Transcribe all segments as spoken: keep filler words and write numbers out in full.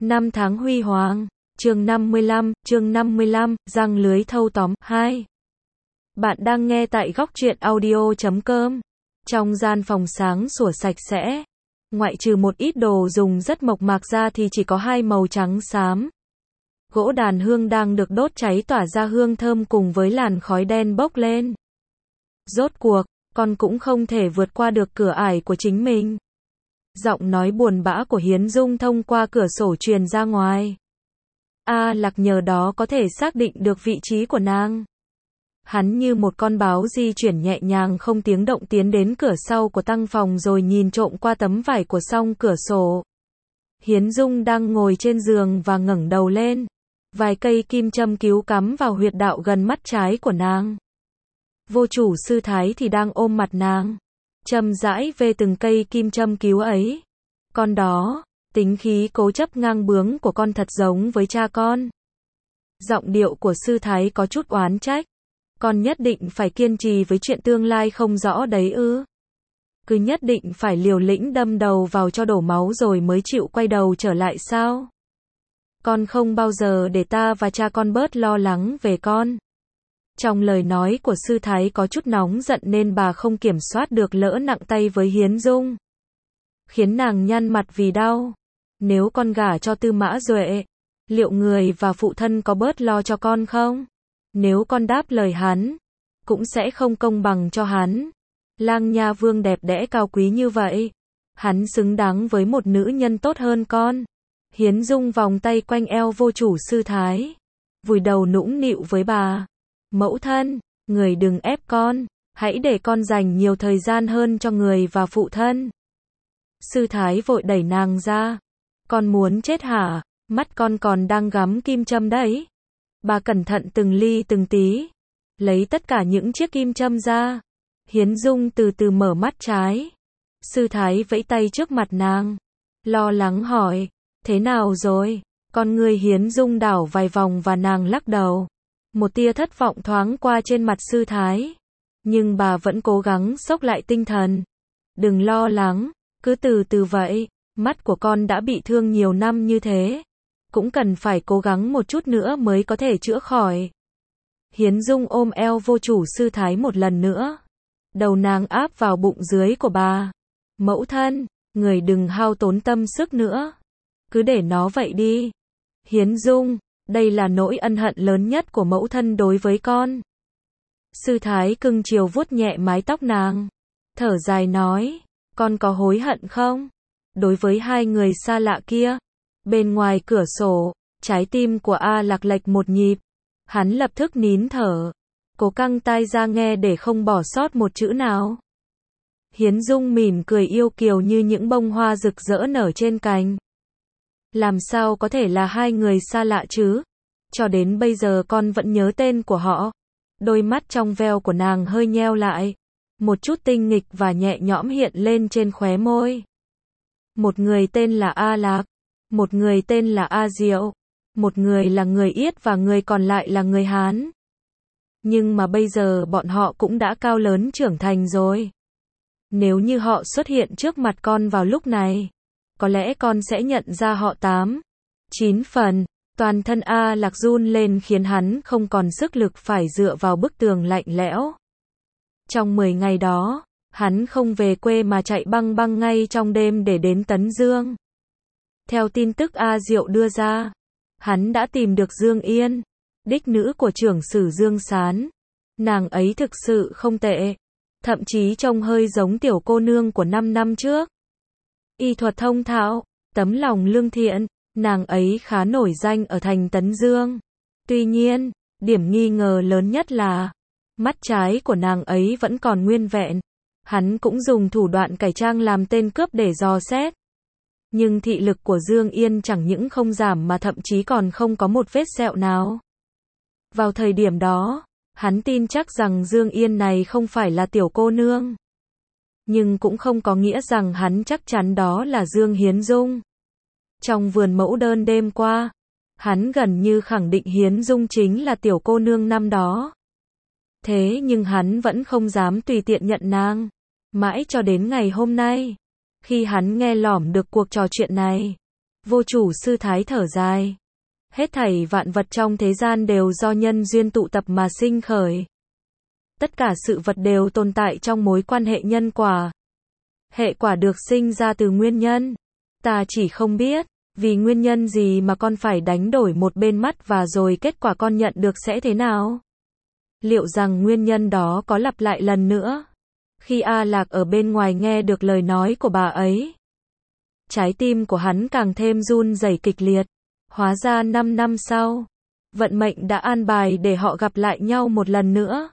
Năm tháng huy hoàng. Chương năm mươi lăm, chương năm mươi lăm, răng lưới thâu tóm. hai. Bạn đang nghe tại góc truyện audio chấm com. Trong gian phòng sáng sủa sạch sẽ, ngoại trừ một ít đồ dùng rất mộc mạc ra thì chỉ có hai màu trắng xám. Gỗ đàn hương đang được đốt cháy tỏa ra hương thơm cùng với làn khói đen bốc lên. Rốt cuộc, con cũng không thể vượt qua được cửa ải của chính mình. Giọng nói buồn bã của Hiến Dung thông qua cửa sổ truyền ra ngoài. A Lạc nhờ đó có thể xác định được vị trí của nàng. Hắn như một con báo di chuyển nhẹ nhàng không tiếng động tiến đến cửa sau của tăng phòng rồi nhìn trộm qua tấm vải của song cửa sổ. Hiến Dung đang ngồi trên giường và ngẩng đầu lên. Vài cây kim châm cứu cắm vào huyệt đạo gần mắt trái của nàng. Vô chủ sư thái thì đang ôm mặt nàng, châm rãi về từng cây kim châm cứu ấy. Con đó, tính khí cố chấp ngang bướng của con thật giống với cha con. Giọng điệu của sư thái có chút oán trách. Con nhất định phải kiên trì với chuyện tương lai không rõ đấy ư? Cứ nhất định phải liều lĩnh đâm đầu vào cho đổ máu rồi mới chịu quay đầu trở lại sao? Con không bao giờ để ta và cha con bớt lo lắng về con. Trong lời nói của sư thái có chút nóng giận nên bà không kiểm soát được lỡ nặng tay với Hiến Dung, khiến nàng nhăn mặt vì đau. Nếu con gả cho Tư Mã Duệ, liệu người và phụ thân có bớt lo cho con không? Nếu con đáp lời hắn, cũng sẽ không công bằng cho hắn. Lang Nha Vương đẹp đẽ cao quý như vậy, hắn xứng đáng với một nữ nhân tốt hơn con. Hiến Dung vòng tay quanh eo vô chủ sư thái, vùi đầu nũng nịu với bà. Mẫu thân, người đừng ép con, hãy để con dành nhiều thời gian hơn cho người và phụ thân. Sư thái vội đẩy nàng ra. Con muốn chết hả? Mắt con còn đang gắm kim châm đấy. Bà cẩn thận từng ly từng tí, lấy tất cả những chiếc kim châm ra. Hiến Dung từ từ mở mắt trái. Sư thái vẫy tay trước mặt nàng, lo lắng hỏi, thế nào rồi? Con người Hiến Dung đảo vài vòng và nàng lắc đầu. Một tia thất vọng thoáng qua trên mặt sư thái, nhưng bà vẫn cố gắng xốc lại tinh thần. Đừng lo lắng, cứ từ từ vậy, mắt của con đã bị thương nhiều năm như thế, cũng cần phải cố gắng một chút nữa mới có thể chữa khỏi. Hiến Dung ôm eo vô chủ sư thái một lần nữa, đầu nàng áp vào bụng dưới của bà. Mẫu thân, người đừng hao tốn tâm sức nữa, cứ để nó vậy đi. Hiến Dung, đây là nỗi ân hận lớn nhất của mẫu thân đối với con. Sư thái cưng chiều vuốt nhẹ mái tóc nàng, thở dài nói, con có hối hận không? Đối với hai người xa lạ kia. Bên ngoài cửa sổ, trái tim của A Lạc lệch một nhịp. Hắn lập tức nín thở, cố căng tai ra nghe để không bỏ sót một chữ nào. Hiến Dung mỉm cười yêu kiều như những bông hoa rực rỡ nở trên cành. Làm sao có thể là hai người xa lạ chứ? Cho đến bây giờ con vẫn nhớ tên của họ. Đôi mắt trong veo của nàng hơi nheo lại. Một chút tinh nghịch và nhẹ nhõm hiện lên trên khóe môi. Một người tên là A Lạc. Một người tên là A Diệu. Một người là người Yết và người còn lại là người Hán. Nhưng mà bây giờ bọn họ cũng đã cao lớn trưởng thành rồi. Nếu như họ xuất hiện trước mặt con vào lúc này, có lẽ con sẽ nhận ra họ tám, chín phần. Toàn thân A Lạc run lên khiến hắn không còn sức lực phải dựa vào bức tường lạnh lẽo. Trong mười ngày đó, hắn không về quê mà chạy băng băng ngay trong đêm để đến Tấn Dương. Theo tin tức A Diệu đưa ra, hắn đã tìm được Dương Yên, đích nữ của trưởng sử Dương Sán. Nàng ấy thực sự không tệ, thậm chí trông hơi giống tiểu cô nương của năm năm trước. Y thuật thông thạo, tấm lòng lương thiện, nàng ấy khá nổi danh ở thành Tấn Dương. Tuy nhiên, điểm nghi ngờ lớn nhất là mắt trái của nàng ấy vẫn còn nguyên vẹn. Hắn cũng dùng thủ đoạn cải trang làm tên cướp để dò xét. Nhưng thị lực của Dương Yên chẳng những không giảm mà thậm chí còn không có một vết sẹo nào. Vào thời điểm đó, hắn tin chắc rằng Dương Yên này không phải là tiểu cô nương. Nhưng cũng không có nghĩa rằng hắn chắc chắn đó là Dương Hiến Dung. Trong vườn mẫu đơn đêm qua, hắn gần như khẳng định Hiến Dung chính là tiểu cô nương năm đó. Thế nhưng hắn vẫn không dám tùy tiện nhận nàng. Mãi cho đến ngày hôm nay, khi hắn nghe lỏm được cuộc trò chuyện này, Vô chủ sư thái thở dài. Hết thảy vạn vật trong thế gian đều do nhân duyên tụ tập mà sinh khởi. Tất cả sự vật đều tồn tại trong mối quan hệ nhân quả. Hệ quả được sinh ra từ nguyên nhân. Ta chỉ không biết, vì nguyên nhân gì mà con phải đánh đổi một bên mắt và rồi kết quả con nhận được sẽ thế nào? Liệu rằng nguyên nhân đó có lặp lại lần nữa? Khi A Lạc ở bên ngoài nghe được lời nói của bà ấy, trái tim của hắn càng thêm run rẩy kịch liệt. Hóa ra năm năm sau, vận mệnh đã an bài để họ gặp lại nhau một lần nữa.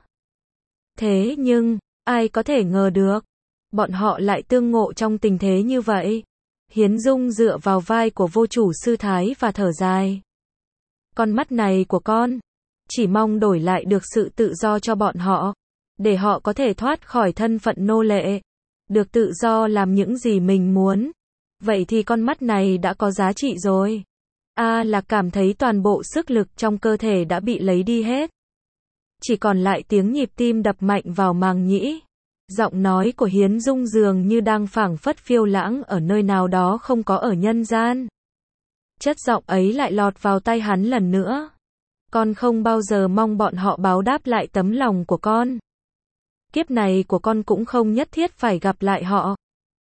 Thế nhưng, ai có thể ngờ được, bọn họ lại tương ngộ trong tình thế như vậy. Hiến Dung dựa vào vai của vô chủ sư thái và thở dài. Con mắt này của con, chỉ mong đổi lại được sự tự do cho bọn họ, để họ có thể thoát khỏi thân phận nô lệ, được tự do làm những gì mình muốn. Vậy thì con mắt này đã có giá trị rồi. A Lạc cảm thấy toàn bộ sức lực trong cơ thể đã bị lấy đi hết. Chỉ còn lại tiếng nhịp tim đập mạnh vào màng nhĩ. Giọng nói của Hiến Dung dường như đang phảng phất phiêu lãng ở nơi nào đó không có ở nhân gian. Chất giọng ấy lại lọt vào tai hắn lần nữa. Con không bao giờ mong bọn họ báo đáp lại tấm lòng của con. Kiếp này của con cũng không nhất thiết phải gặp lại họ.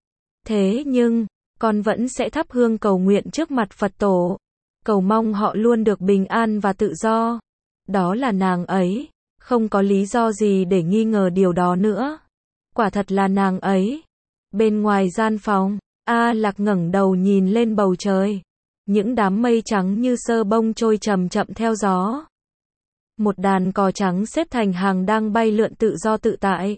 Thế nhưng, con vẫn sẽ thắp hương cầu nguyện trước mặt Phật tổ. Cầu mong họ luôn được bình an và tự do. Đó là nàng ấy. Không có lý do gì để nghi ngờ điều đó nữa. Quả thật là nàng ấy. Bên ngoài gian phòng, A Lạc ngẩng đầu nhìn lên bầu trời. Những đám mây trắng như sơ bông trôi chậm chậm theo gió. Một đàn cò trắng xếp thành hàng đang bay lượn tự do tự tại.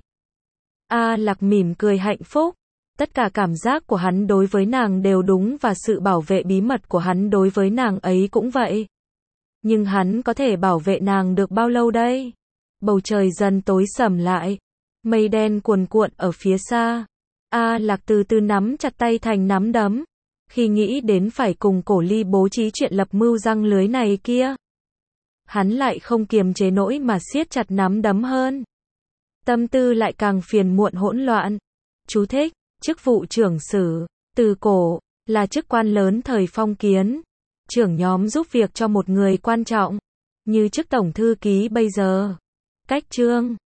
A Lạc mỉm cười hạnh phúc. Tất cả cảm giác của hắn đối với nàng đều đúng và sự bảo vệ bí mật của hắn đối với nàng ấy cũng vậy. Nhưng hắn có thể bảo vệ nàng được bao lâu đây? Bầu trời dần tối sầm lại. Mây đen cuồn cuộn ở phía xa. A Lạc từ từ nắm chặt tay thành nắm đấm. Khi nghĩ đến phải cùng Cổ Ly bố trí chuyện lập mưu răng lưới này kia, hắn lại không kiềm chế nổi mà siết chặt nắm đấm hơn. Tâm tư lại càng phiền muộn hỗn loạn. Chú thích, chức vụ trưởng sử, từ cổ, là chức quan lớn thời phong kiến. Trưởng nhóm giúp việc cho một người quan trọng, như chức tổng thư ký bây giờ. Cách chương